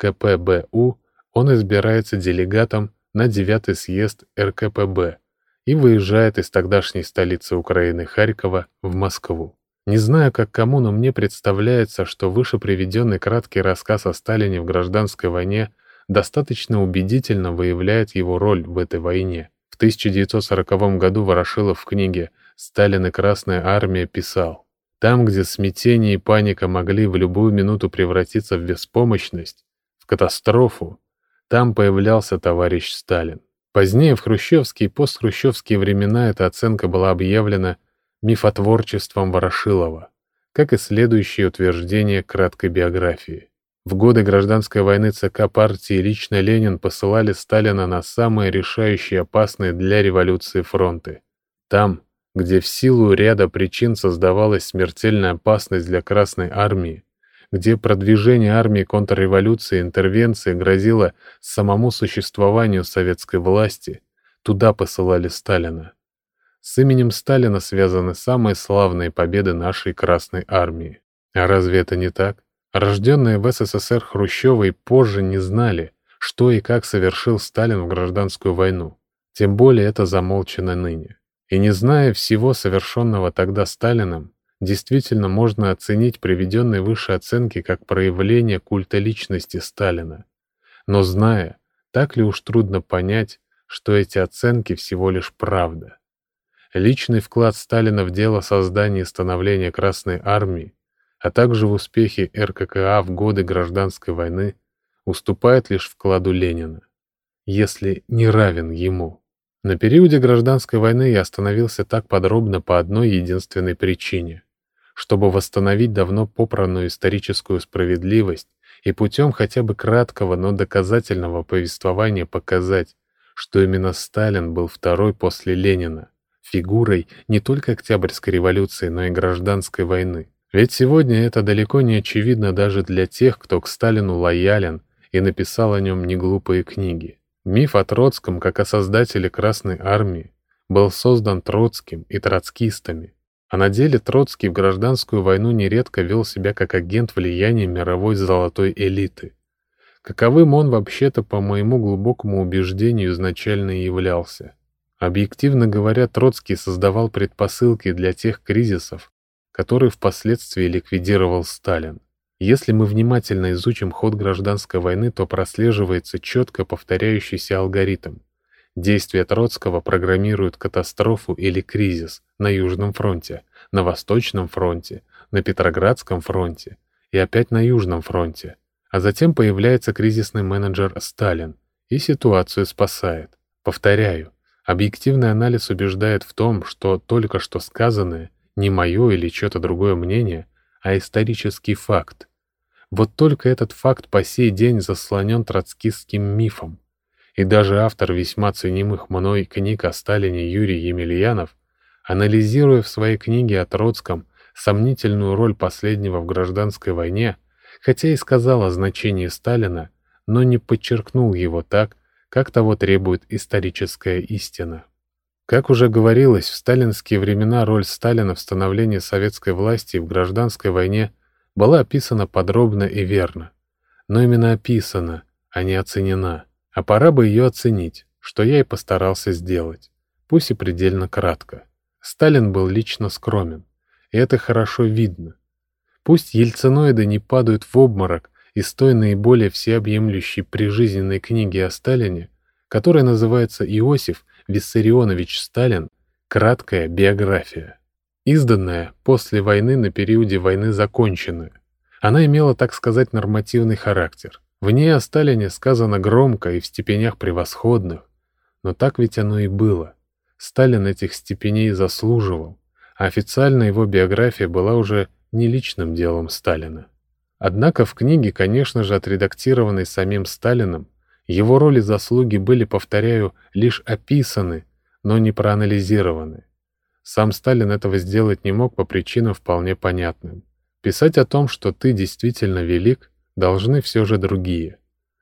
КПБУ он избирается делегатом на 9-й съезд РКПБ и выезжает из тогдашней столицы Украины Харькова в Москву. Не знаю, как кому, но мне представляется, что выше приведенный краткий рассказ о Сталине в гражданской войне достаточно убедительно выявляет его роль в этой войне. В 1940 году Ворошилов в книге «Сталин и Красная армия» писал: «Там, где смятение и паника могли в любую минуту превратиться в беспомощность, в катастрофу, там появлялся товарищ Сталин». Позднее, в хрущевские и постхрущевские времена, эта оценка была объявлена мифотворчеством Ворошилова, как и следующие утверждения краткой биографии. В годы гражданской войны ЦК партии лично Ленин посылали Сталина на самые решающие и опасные для революции фронты. Там, где в силу ряда причин создавалась смертельная опасность для Красной армии, где продвижение армии контрреволюции и интервенции грозило самому существованию советской власти, туда посылали Сталина. С именем Сталина связаны самые славные победы нашей Красной армии. А разве это не так? Рожденные в СССР Хрущёвы и позже не знали, что и как совершил Сталин в гражданскую войну. Тем более это замолчано ныне. И не зная всего совершенного тогда Сталиным, действительно можно оценить приведенные выше оценки как проявление культа личности Сталина. Но зная, так ли уж трудно понять, что эти оценки всего лишь правда. Личный вклад Сталина в дело создания и становления Красной армии, а также в успехи РККА в годы гражданской войны, уступает лишь вкладу Ленина, если не равен ему. На периоде гражданской войны я остановился так подробно по одной единственной причине: чтобы восстановить давно попранную историческую справедливость и путем хотя бы краткого, но доказательного повествования показать, что именно Сталин был второй после Ленина, фигурой не только Октябрьской революции, но и гражданской войны. Ведь сегодня это далеко не очевидно даже для тех, кто к Сталину лоялен и написал о нем неглупые книги. Миф о Троцком, как о создателе Красной Армии, был создан Троцким и троцкистами. А на деле Троцкий в гражданскую войну нередко вел себя как агент влияния мировой золотой элиты. Каковым он вообще-то, по моему глубокому убеждению, изначально и являлся. Объективно говоря, Троцкий создавал предпосылки для тех кризисов, которые впоследствии ликвидировал Сталин. Если мы внимательно изучим ход гражданской войны, то прослеживается четко повторяющийся алгоритм. Действия Троцкого программируют катастрофу или кризис на Южном фронте, на Восточном фронте, на Петроградском фронте и опять на Южном фронте. А затем появляется кризисный менеджер Сталин и ситуацию спасает. Повторяю, объективный анализ убеждает в том, что только что сказанное не мое или чье-то другое мнение, а исторический факт. Вот только этот факт по сей день заслонен троцкистским мифом. И даже автор весьма ценимых мной книг о Сталине Юрий Емельянов, анализируя в своей книге о Троцком сомнительную роль последнего в гражданской войне, хотя и сказал о значении Сталина, но не подчеркнул его так, как того требует историческая истина. Как уже говорилось, в сталинские времена роль Сталина в становлении советской власти в гражданской войне была описана подробно и верно. Но именно описана, а не оценена. А пора бы ее оценить, что я и постарался сделать, пусть и предельно кратко. Сталин был лично скромен, и это хорошо видно. Пусть ельциноиды не падают в обморок из той наиболее всеобъемлющей прижизненной книги о Сталине, которая называется «Иосиф Виссарионович Сталин. Краткая биография», изданная после войны на периоде войны законченная. Она имела, так сказать, нормативный характер. В ней о Сталине сказано громко и в степенях превосходных, но так ведь оно и было. Сталин этих степеней заслуживал, а официально его биография была уже не личным делом Сталина. Однако в книге, конечно же, отредактированной самим Сталином, его роли и заслуги были, повторяю, лишь описаны, но не проанализированы. Сам Сталин этого сделать не мог по причинам вполне понятным. Писать о том, что ты действительно велик, должны все же другие.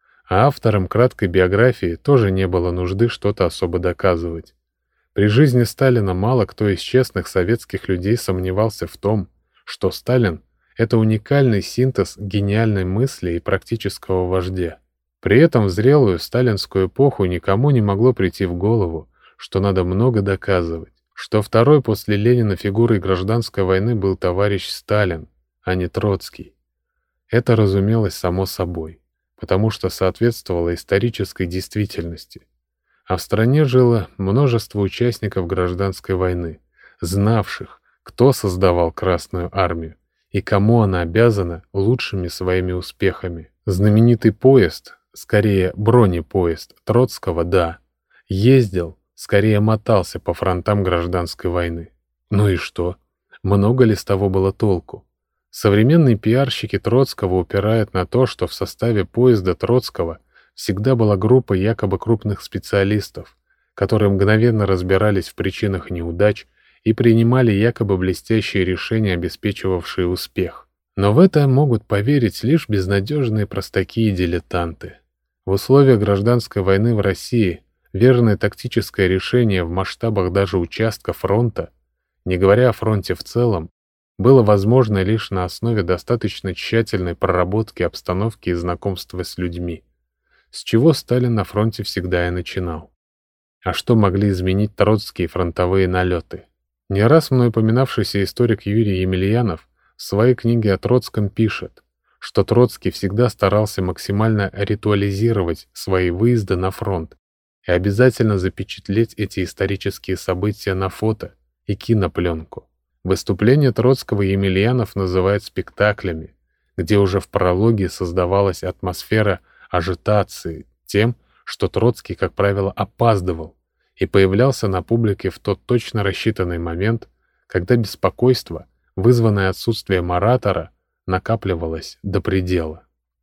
А авторам краткой биографии тоже не было нужды что-то особо доказывать. При жизни Сталина мало кто из честных советских людей сомневался в том, что Сталин — это уникальный синтез гениальной мысли и практического вождя. При этом в зрелую сталинскую эпоху никому не могло прийти в голову, что надо много доказывать, что второй после Ленина фигурой гражданской войны был товарищ Сталин, а не Троцкий. Это разумелось само собой, потому что соответствовало исторической действительности. А в стране жило множество участников гражданской войны, знавших, кто создавал Красную Армию и кому она обязана лучшими своими успехами. Знаменитый поезд, скорее бронепоезд Троцкого, да, ездил, скорее мотался по фронтам гражданской войны. Ну и что? Много ли с того было толку? Современные пиарщики Троцкого упирают на то, что в составе поезда Троцкого всегда была группа якобы крупных специалистов, которые мгновенно разбирались в причинах неудач и принимали якобы блестящие решения, обеспечивавшие успех. Но в это могут поверить лишь безнадежные простаки и дилетанты. В условиях гражданской войны в России верное тактическое решение в масштабах даже участка фронта, не говоря о фронте в целом, было возможно лишь на основе достаточно тщательной проработки обстановки и знакомства с людьми, с чего Сталин на фронте всегда и начинал. А что могли изменить троцкие фронтовые налеты? Не раз мной упоминавшийся историк Юрий Емельянов в своей книге о Троцком пишет, что Троцкий всегда старался максимально ритуализировать свои выезды на фронт и обязательно запечатлеть эти исторические события на фото и кинопленку. Выступления Троцкого Емельянов называет спектаклями, где уже в прологе создавалась атмосфера ажитации тем, что Троцкий, как правило, опаздывал и появлялся на публике в тот точно рассчитанный момент, когда беспокойство, вызванное отсутствием оратора, накапливалось до предела.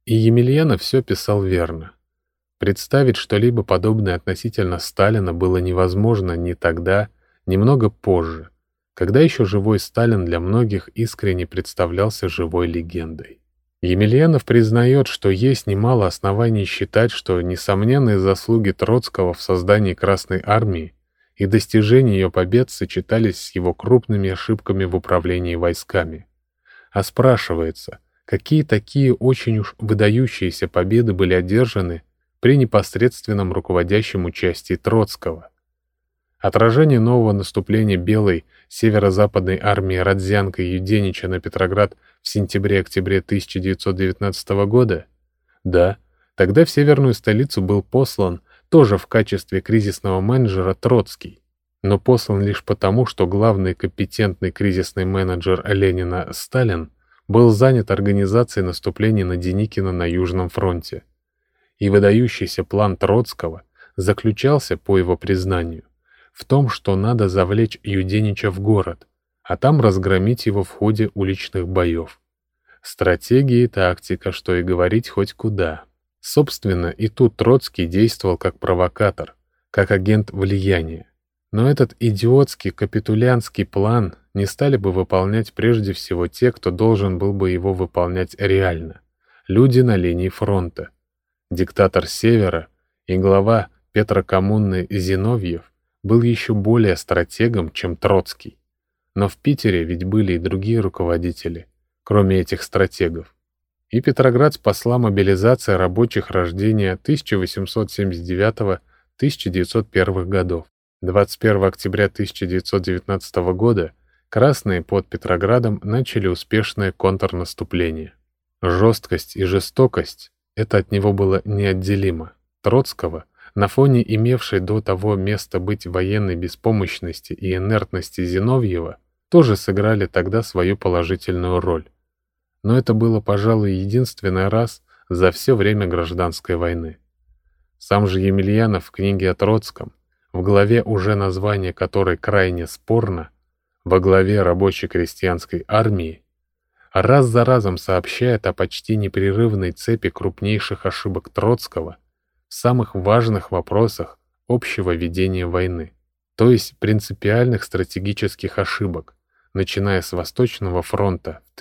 И Емельянов все писал верно. Представить что-либо подобное относительно Сталина было невозможно ни тогда, ни много позже, когда еще живой Сталин для многих искренне представлялся живой легендой. Емельянов признает, что есть немало оснований считать, что несомненные заслуги Троцкого в создании Красной Армии и достижении ее побед сочетались с его крупными ошибками в управлении войсками. А спрашивается, какие такие очень уж выдающиеся победы были одержаны при непосредственном руководящем участии Троцкого? Отражение нового наступления Белой северо-западной армии Родзянко и Юденича на Петроград в сентябре-октябре 1919 года? Да, тогда в северную столицу был послан тоже в качестве кризисного менеджера Троцкий, но послан лишь потому, что главный компетентный кризисный менеджер Ленина Сталин был занят организацией наступления на Деникина на Южном фронте. И выдающийся план Троцкого заключался, по его признанию, в том, что надо завлечь Юденича в город, а там разгромить его в ходе уличных боев. Стратегия и тактика, что и говорить хоть куда. Собственно, и тут Троцкий действовал как провокатор, как агент влияния. Но этот идиотский капитулянский план не стали бы выполнять прежде всего те, кто должен был бы его выполнять реально. Люди на линии фронта. Диктатор Севера и глава Петрокоммуны Зиновьев был еще более стратегом, чем Троцкий. Но в Питере ведь были и другие руководители, кроме этих стратегов. И Петроград спасла мобилизация рабочих рождения 1879-1901 годов. 21 октября 1919 года красные под Петроградом начали успешное контрнаступление. Жесткость и жестокость — это от него было неотделимо. Троцкого, на фоне имевшей до того места быть военной беспомощности и инертности Зиновьева, тоже сыграли тогда свою положительную роль. Но это было, пожалуй, единственный раз за все время гражданской войны. Сам же Емельянов в книге о Троцком, в главе, уже название которой крайне спорно, во главе рабоче-крестьянской армии, раз за разом сообщает о почти непрерывной цепи крупнейших ошибок Троцкого в самых важных вопросах общего ведения войны, то есть принципиальных стратегических ошибок, начиная с Восточного фронта в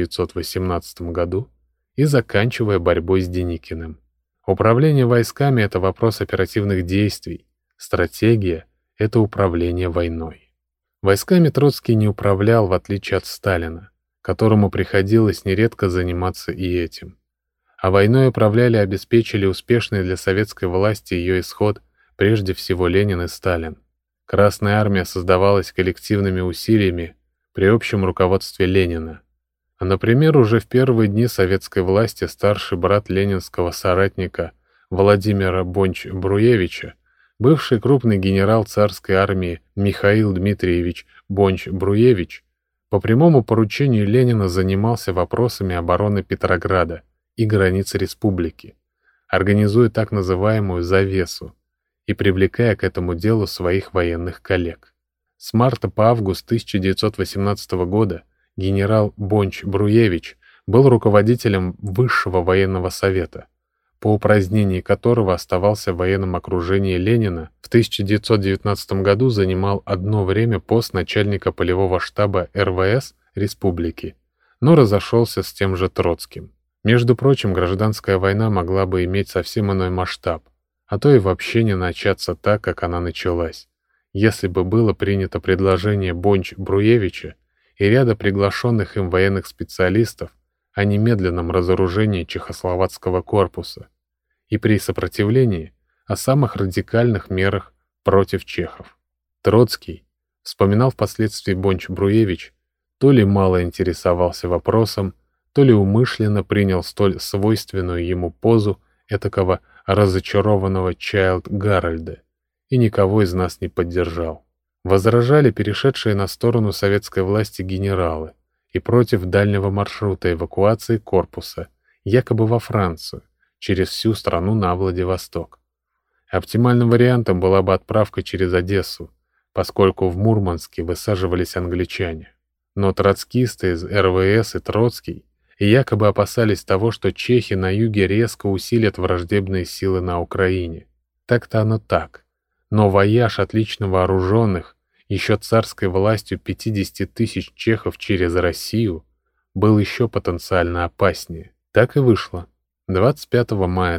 1918 году и заканчивая борьбой с Деникиным. Управление войсками — это вопрос оперативных действий, стратегия — это управление войной. Войсками Троцкий не управлял, в отличие от Сталина, которому приходилось нередко заниматься и этим. А войной управляли и обеспечили успешный для советской власти ее исход прежде всего Ленин и Сталин. Красная армия создавалась коллективными усилиями при общем руководстве Ленина. А, например, уже в первые дни советской власти старший брат ленинского соратника Владимира Бонч-Бруевича, бывший крупный генерал царской армии Михаил Дмитриевич Бонч-Бруевич, по прямому поручению Ленина занимался вопросами обороны Петрограда и границ республики, организуя так называемую «завесу» и привлекая к этому делу своих военных коллег. С марта по август 1918 года генерал Бонч-Бруевич был руководителем Высшего военного совета, по упразднении которого оставался в военном окружении Ленина, в 1919 году занимал одно время пост начальника полевого штаба РВС республики, но разошелся с тем же Троцким. Между прочим, гражданская война могла бы иметь совсем иной масштаб, а то и вообще не начаться так, как она началась, если бы было принято предложение Бонч-Бруевича и ряда приглашенных им военных специалистов о немедленном разоружении чехословацкого корпуса и при сопротивлении о самых радикальных мерах против чехов. Троцкий, вспоминал впоследствии Бонч-Бруевич, то ли мало интересовался вопросом, то ли умышленно принял столь свойственную ему позу этакого разочарованного Чайлд Гарольда и никого из нас не поддержал. Возражали перешедшие на сторону советской власти генералы и против дальнего маршрута эвакуации корпуса, якобы во Францию, через всю страну на Владивосток. Оптимальным вариантом была бы отправка через Одессу, поскольку в Мурманске высаживались англичане. Но троцкисты из РВС и Троцкий и якобы опасались того, что чехи на юге резко усилят враждебные силы на Украине. Так-то оно так. Но вояж отлично вооруженных, еще царской властью 50 тысяч чехов через Россию, был еще потенциально опаснее. Так и вышло. 25 мая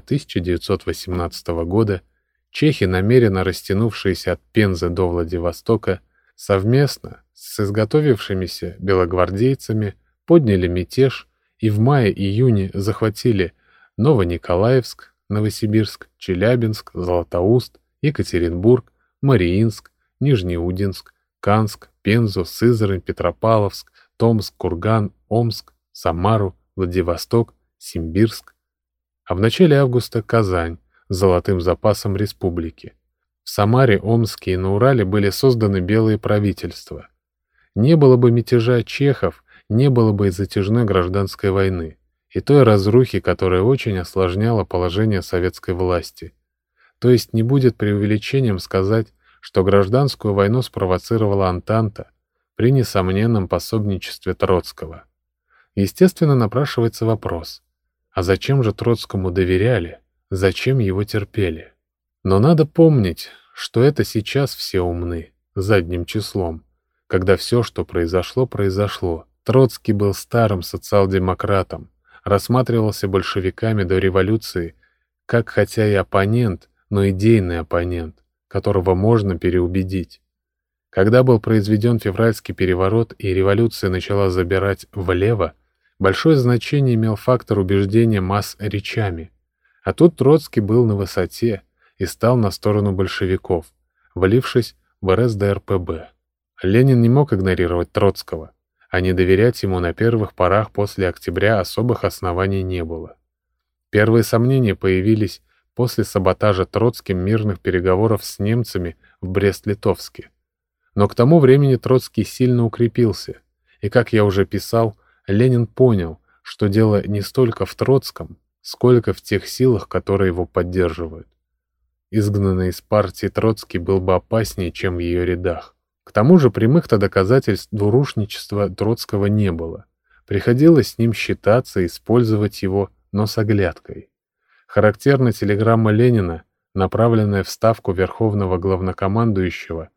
1918 года чехи, намеренно растянувшиеся от Пензы до Владивостока, совместно с изготовившимися белогвардейцами подняли мятеж и в мае-июне захватили Новониколаевск, Новосибирск, Челябинск, Златоуст, Екатеринбург, Мариинск, Нижнеудинск, Канск, Пензу, Сызрань, Петропавловск, Томск, Курган, Омск, Самару, Владивосток, Симбирск, а в начале августа Казань с золотым запасом республики. В Самаре, Омске и на Урале были созданы белые правительства. Не было бы мятежа чехов, не было бы и затяжной гражданской войны, и той разрухи, которая очень осложняла положение советской власти. То есть не будет преувеличением сказать, что гражданскую войну спровоцировала Антанта при несомненном пособничестве Троцкого. Естественно, напрашивается вопрос, а зачем же Троцкому доверяли, зачем его терпели? Но надо помнить, что это сейчас все умны, задним числом, когда все, что произошло, произошло. Троцкий был старым социал-демократом, рассматривался большевиками до революции как хотя и оппонент, но идейный оппонент, которого можно переубедить. Когда был произведен февральский переворот и революция начала забирать влево, большое значение имел фактор убеждения масс речами. А тут Троцкий был на высоте и стал на сторону большевиков, влившись в РСДРПб. Ленин не мог игнорировать Троцкого, а не доверять ему на первых порах после октября особых оснований не было. Первые сомнения появились после саботажа Троцким мирных переговоров с немцами в Брест-Литовске. Но к тому времени Троцкий сильно укрепился, и, как я уже писал, Ленин понял, что дело не столько в Троцком, сколько в тех силах, которые его поддерживают. Изгнанный из партии Троцкий был бы опаснее, чем в ее рядах. К тому же прямых-то доказательств двурушничества Троцкого не было. Приходилось с ним считаться, использовать его, но с оглядкой. Характерна телеграмма Ленина, направленная в Ставку Верховного Главнокомандующего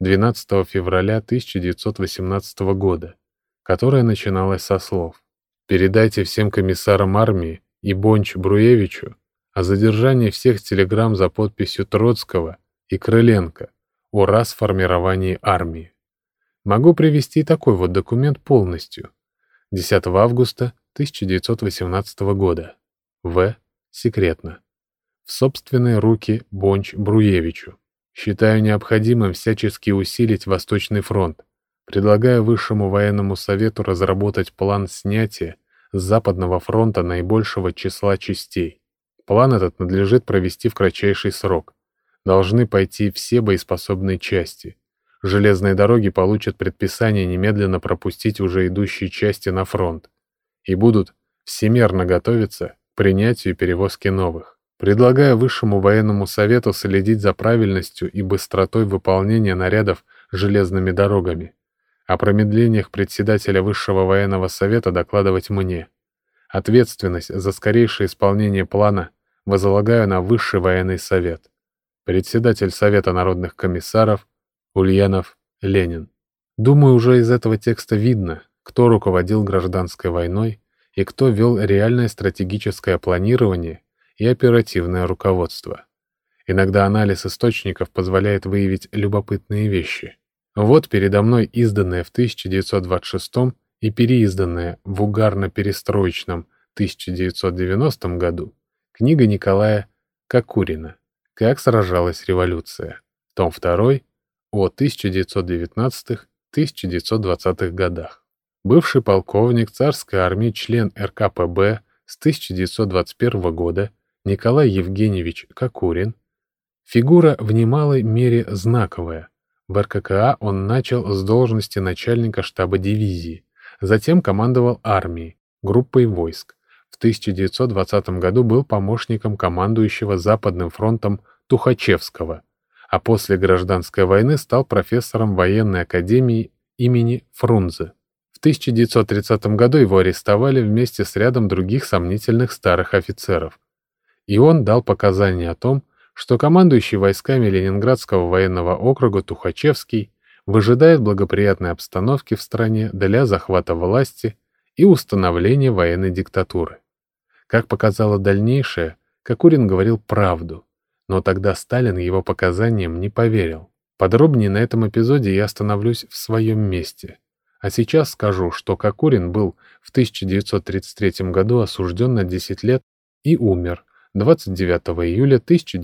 12 февраля 1918 года, которая начиналась со слов: «Передайте всем комиссарам армии и Бонч-Бруевичу о задержании всех телеграмм за подписью Троцкого и Крыленко о расформировании армии». Могу привести такой вот документ полностью. 10 августа 1918 года. В. Секретно. В собственные руки Бонч-Бруевичу. Считаю необходимым всячески усилить Восточный фронт. Предлагаю Высшему военному совету разработать план снятия с Западного фронта наибольшего числа частей. План этот надлежит провести в кратчайший срок. Должны пойти все боеспособные части. Железные дороги получат предписание немедленно пропустить уже идущие части на фронт и будут всемерно готовиться к принятию и перевозке новых. Предлагаю Высшему военному совету следить за правильностью и быстротой выполнения нарядов железными дорогами. О промедлениях председателя Высшего военного совета докладывать мне. Ответственность за скорейшее исполнение плана возлагаю на Высший военный совет. Председатель Совета народных комиссаров Ульянов Ленин. Думаю, уже из этого текста видно, кто руководил гражданской войной и кто вел реальное стратегическое планирование и оперативное руководство. Иногда анализ источников позволяет выявить любопытные вещи. Вот передо мной изданная в 1926 и переизданная в угарно-перестроечном 1990 году книга Николая Кокурина «Как сражалась революция», том 2, о 1919-1920 годах. Бывший полковник царской армии, член РКПб с 1921 года Николай Евгеньевич Кокурин, фигура в немалой мере знаковая. В РККА он начал с должности начальника штаба дивизии, затем командовал армией, группой войск. В 1920 году был помощником командующего Западным фронтом Тухачевского, а после гражданской войны стал профессором военной академии имени Фрунзе. В 1930 году его арестовали вместе с рядом других сомнительных старых офицеров, и он дал показания о том, что командующий войсками Ленинградского военного округа Тухачевский выжидает благоприятной обстановки в стране для захвата власти и установления военной диктатуры. Как показало дальнейшее, Кокурин говорил правду, но тогда Сталин его показаниям не поверил. Подробнее на этом эпизоде я остановлюсь в своем месте. А сейчас скажу, что Кокурин был в 1933 году осужден на 10 лет и умер 29 июля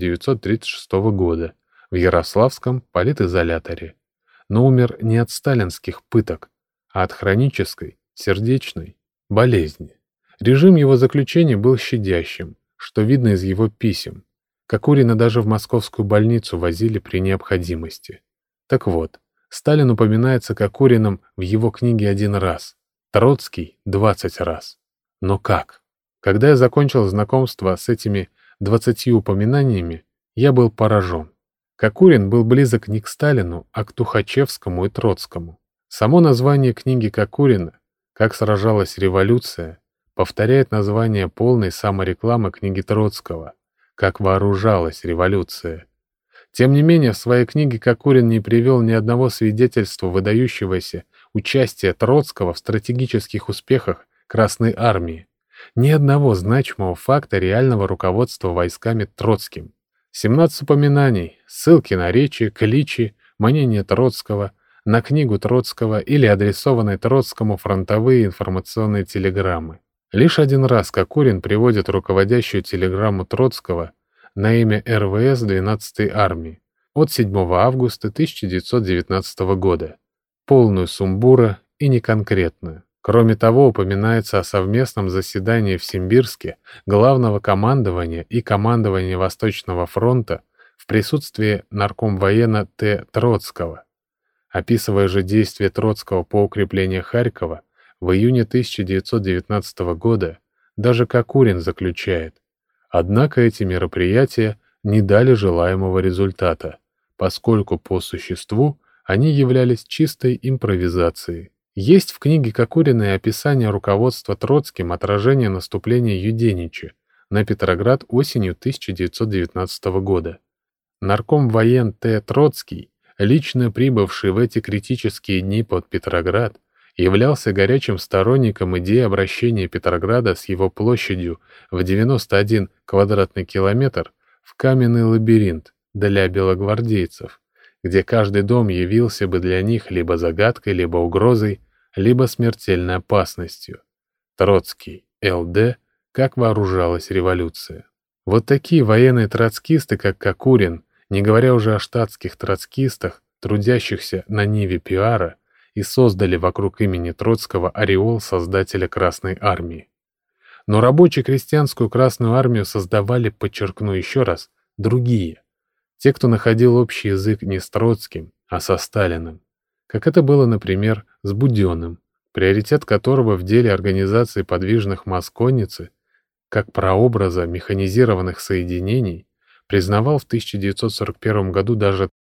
1936 года в Ярославском политизоляторе. Но умер не от сталинских пыток, а от хронической, сердечной болезни. Режим его заключения был щадящим, что видно из его писем. Кокурина даже в московскую больницу возили при необходимости. Так вот, Сталин упоминается Кокуриным в его книге 1 раз, Троцкий — 20 раз. Но как? Когда я закончил знакомство с этими 20 упоминаниями, я был поражен. Кокурин был близок не к Сталину, а к Тухачевскому и Троцкому. Само название книги Кокурина «Как сражалась революция» повторяет название полной саморекламы книги Троцкого «Как вооружалась революция». Тем не менее, в своей книге Кокурин не привел ни одного свидетельства выдающегося участия Троцкого в стратегических успехах Красной Армии, ни одного значимого факта реального руководства войсками Троцким. 17 упоминаний, ссылки на речи, кличи, мнение Троцкого, на книгу Троцкого или адресованные Троцкому фронтовые информационные телеграммы. Лишь 1 раз Кокурин приводит руководящую телеграмму Троцкого на имя РВС 12-й армии от 7 августа 1919 года, полную сумбура и неконкретную. Кроме того, упоминается о совместном заседании в Симбирске Главного командования и командования Восточного фронта в присутствии наркомвоена Т. Троцкого. Описывая же действия Троцкого по укреплению Харькова, в июне 1919 года даже Кокурин заключает: однако эти мероприятия не дали желаемого результата, поскольку по существу они являлись чистой импровизацией. Есть в книге Кокурина и описание руководства Троцким отражение наступления Юденича на Петроград осенью 1919 года. Наркомвоен Т. Троцкий, лично прибывший в эти критические дни под Петроград, являлся горячим сторонником идеи обращения Петрограда с его площадью в 91 квадратный километр в каменный лабиринт для белогвардейцев, где каждый дом явился бы для них либо загадкой, либо угрозой, либо смертельной опасностью. Троцкий, Л.Д. Как вооружалась революция. Вот такие военные троцкисты, как Кокурин, не говоря уже о штатских троцкистах, трудящихся на ниве пиара, и создали вокруг имени Троцкого ореол создателя Красной Армии. Но рабоче-крестьянскую Красную Армию создавали, подчеркну еще раз, другие. Те, кто находил общий язык не с Троцким, а со Сталиным. Как это было, например, с Буденным, приоритет которого в деле организации подвижных масс конницы, как прообраза механизированных соединений, признавал в 1941 году даже